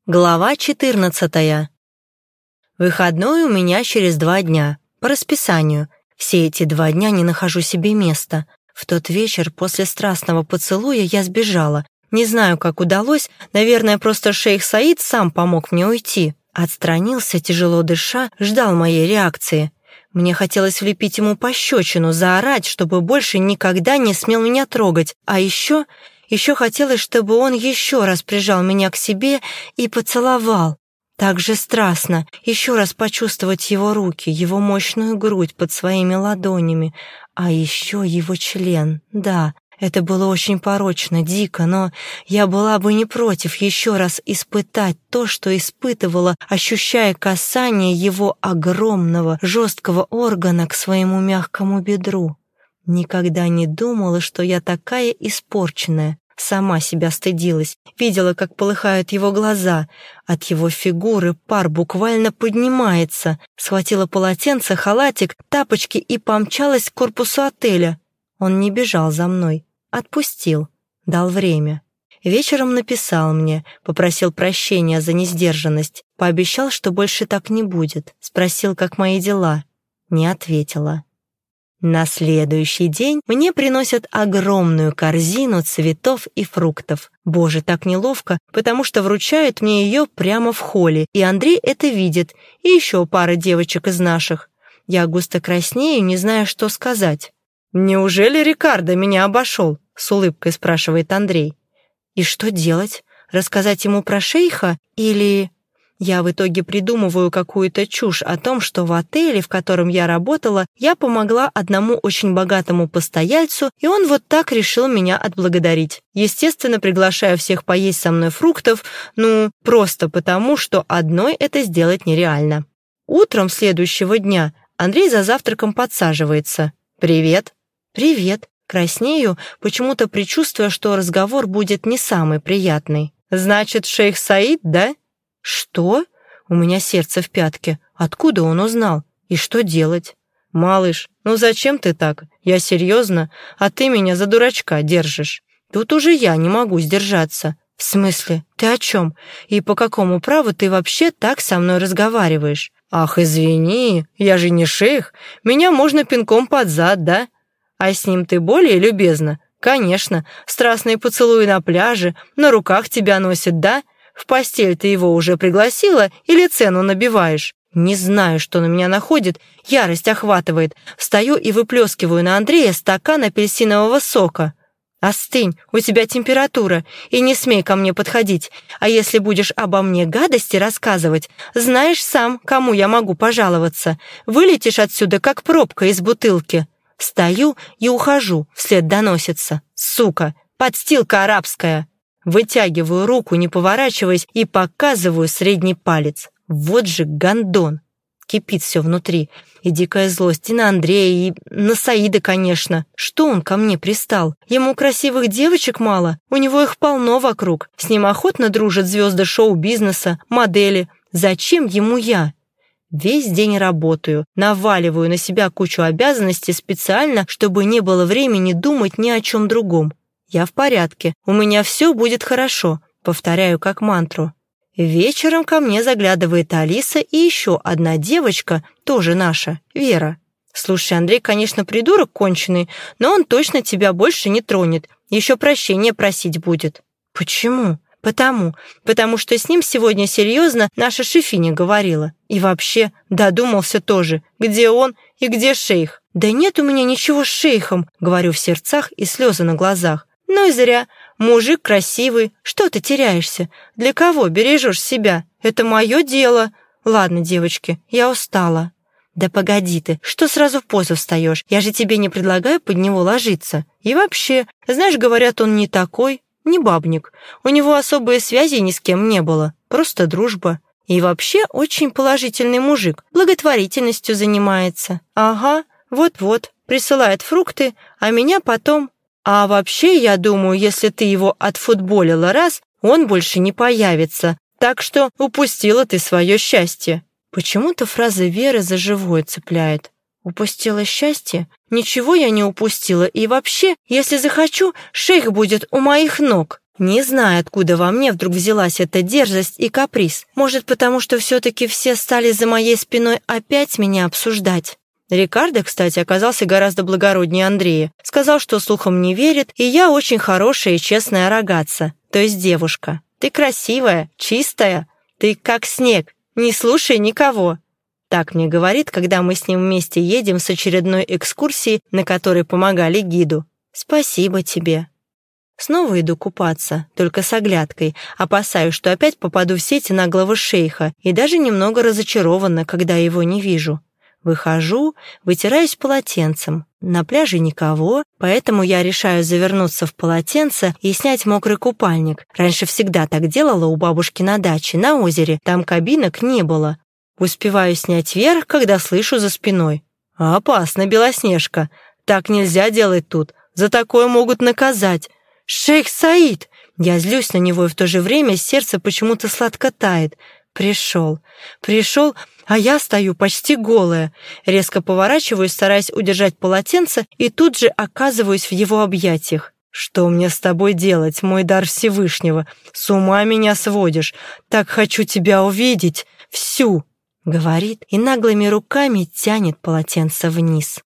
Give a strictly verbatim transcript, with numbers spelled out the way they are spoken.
Глава четырнадцатая. Выходной у меня через два дня, по расписанию. Все эти два дня не нахожу себе места. В тот вечер после страстного поцелуя я сбежала. Не знаю, как удалось, наверное, просто шейх Саид сам помог мне уйти. Отстранился, тяжело дыша, ждал моей реакции. Мне хотелось влепить ему пощечину, заорать, чтобы больше никогда не смел меня трогать. А еще... Еще хотелось, чтобы он еще раз прижал меня к себе и поцеловал. Так же страстно, еще раз почувствовать его руки, его мощную грудь под своими ладонями, а еще его член. Да, это было очень порочно, дико, но я была бы не против еще раз испытать то, что испытывала, ощущая касание его огромного, жесткого органа к своему мягкому бедру. Никогда не думала, что я такая испорченная. Сама себя стыдилась, видела, как полыхают его глаза. От его фигуры пар буквально поднимается. Схватила полотенце, халатик, тапочки и помчалась к корпусу отеля. Он не бежал за мной, отпустил, дал время. Вечером написал мне, попросил прощения за несдержанность, пообещал, что больше так не будет. Спросил, как мои дела. Не ответила. На следующий день мне приносят огромную корзину цветов и фруктов. Боже, так неловко, потому что вручают мне ее прямо в холле, и Андрей это видит, и еще пара девочек из наших. Я густо краснею, не зная, что сказать. «Неужели Рикардо меня обошел?» — с улыбкой спрашивает Андрей. «И что делать? Рассказать ему про шейха или...» Я в итоге придумываю какую-то чушь о том, что в отеле, в котором я работала, я помогла одному очень богатому постояльцу, и он вот так решил меня отблагодарить. Естественно, приглашаю всех поесть со мной фруктов, ну, просто потому, что одной это сделать нереально. Утром следующего дня Андрей за завтраком подсаживается. «Привет». «Привет». Краснею, почему-то предчувствуя, что разговор будет не самый приятный. «Значит, шейх Саид, да?» «Что?» У меня сердце в пятке. Откуда он узнал? И что делать? «Малыш, ну зачем ты так? Я серьезно, а ты меня за дурачка держишь. Тут уже я не могу сдержаться». «В смысле? Ты о чем? И по какому праву ты вообще так со мной разговариваешь?» «Ах, извини, я же не шейх. Меня можно пинком под зад, да? А с ним ты более любезна? Конечно, страстные поцелуи на пляже, на руках тебя носит, да? В постель ты его уже пригласила или цену набиваешь?» Не знаю, что на меня находит, ярость охватывает. Встаю и выплескиваю на Андрея стакан апельсинового сока. «Остынь, у тебя температура, и не смей ко мне подходить. А если будешь обо мне гадости рассказывать, знаешь сам, кому я могу пожаловаться. Вылетишь отсюда, как пробка из бутылки». Стою и ухожу, вслед доносится. «Сука, подстилка арабская». Вытягиваю руку, не поворачиваясь, и показываю средний палец. Вот же гондон. Кипит все внутри. И дикая злость и на Андрея, и на Саида, конечно. Что он ко мне пристал? Ему красивых девочек мало? У него их полно вокруг. С ним охотно дружат звезды шоу-бизнеса, модели. Зачем ему я? Весь день работаю, наваливаю на себя кучу обязанностей специально, чтобы не было времени думать ни о чем другом. «Я в порядке, у меня все будет хорошо», — повторяю как мантру. Вечером ко мне заглядывает Алиса и еще одна девочка, тоже наша, Вера. «Слушай, Андрей, конечно, придурок конченый, но он точно тебя больше не тронет, еще прощения просить будет». «Почему?» «Потому, потому что с ним сегодня серьезно наша шефиня говорила. И вообще, додумался тоже, где он и где шейх». «Да нет у меня ничего с шейхом», — говорю в сердцах и слезы на глазах. «Ну и зря. Мужик красивый. Что ты теряешься? Для кого бережешь себя? Это мое дело. Ладно, девочки, я устала». «Да погоди ты, что сразу в позу встаешь? Я же тебе не предлагаю под него ложиться. И вообще, знаешь, говорят, он не такой, не бабник. У него особые связи ни с кем не было. Просто дружба. И вообще очень положительный мужик. Благотворительностью занимается. Ага, вот-вот, присылает фрукты, а меня потом... А вообще, я думаю, если ты его отфутболила раз, он больше не появится. Так что упустила ты свое счастье». Почему-то фраза Веры за живое цепляет. «Упустила счастье? Ничего я не упустила. И вообще, если захочу, шейх будет у моих ног». Не знаю, откуда во мне вдруг взялась эта дерзость и каприз. Может, потому что все-таки все стали за моей спиной опять меня обсуждать. Рикардо, кстати, оказался гораздо благороднее Андрея. Сказал, что слухам не верит, и я очень хорошая и честная рогатца, то есть девушка. Ты красивая, чистая, ты как снег, не слушай никого. Так мне говорит, когда мы с ним вместе едем с очередной экскурсии, на которой помогали гиду. Спасибо тебе. Снова иду купаться, только с оглядкой, опасаюсь, что опять попаду в сети наглого шейха, и даже немного разочарована, когда его не вижу. Выхожу, вытираюсь полотенцем. На пляже никого, поэтому я решаю завернуться в полотенце и снять мокрый купальник. Раньше всегда так делала у бабушки на даче, на озере, там кабинок не было. Успеваю снять верх, когда слышу за спиной. «Опасно, Белоснежка, так нельзя делать тут, за такое могут наказать». «Шейх Саид!» Я злюсь на него, и в то же время сердце почему-то сладко тает. Пришел, пришел, а я стою почти голая. Резко поворачиваюсь, стараясь удержать полотенце, и тут же оказываюсь в его объятиях. «Что мне с тобой делать, мой дар Всевышнего? С ума меня сводишь. Так хочу тебя увидеть. Всю!» — говорит и наглыми руками тянет полотенце вниз.